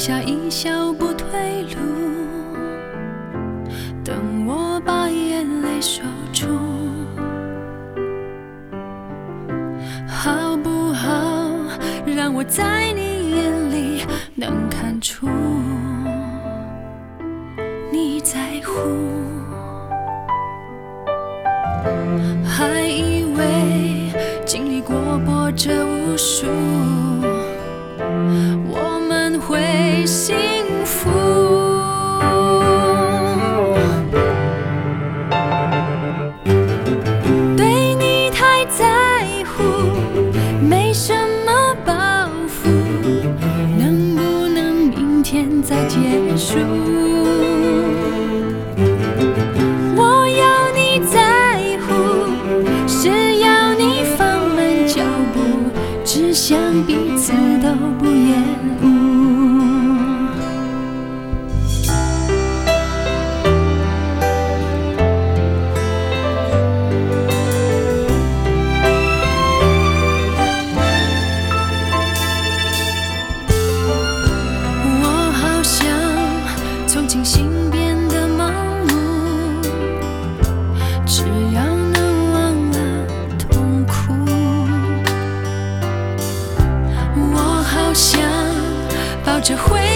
笑一笑不退路，等我把眼泪守住，好不好？让我在你眼里能看出你在乎，还以为经历过波折无数，我们会幸福。对你太在乎，没什么包袱，能不能明天再结束？我要你在乎，是要你放慢脚步，只想彼此都不厌恶。我好想从清醒变得盲目，只要能忘了痛苦。我好想抱着回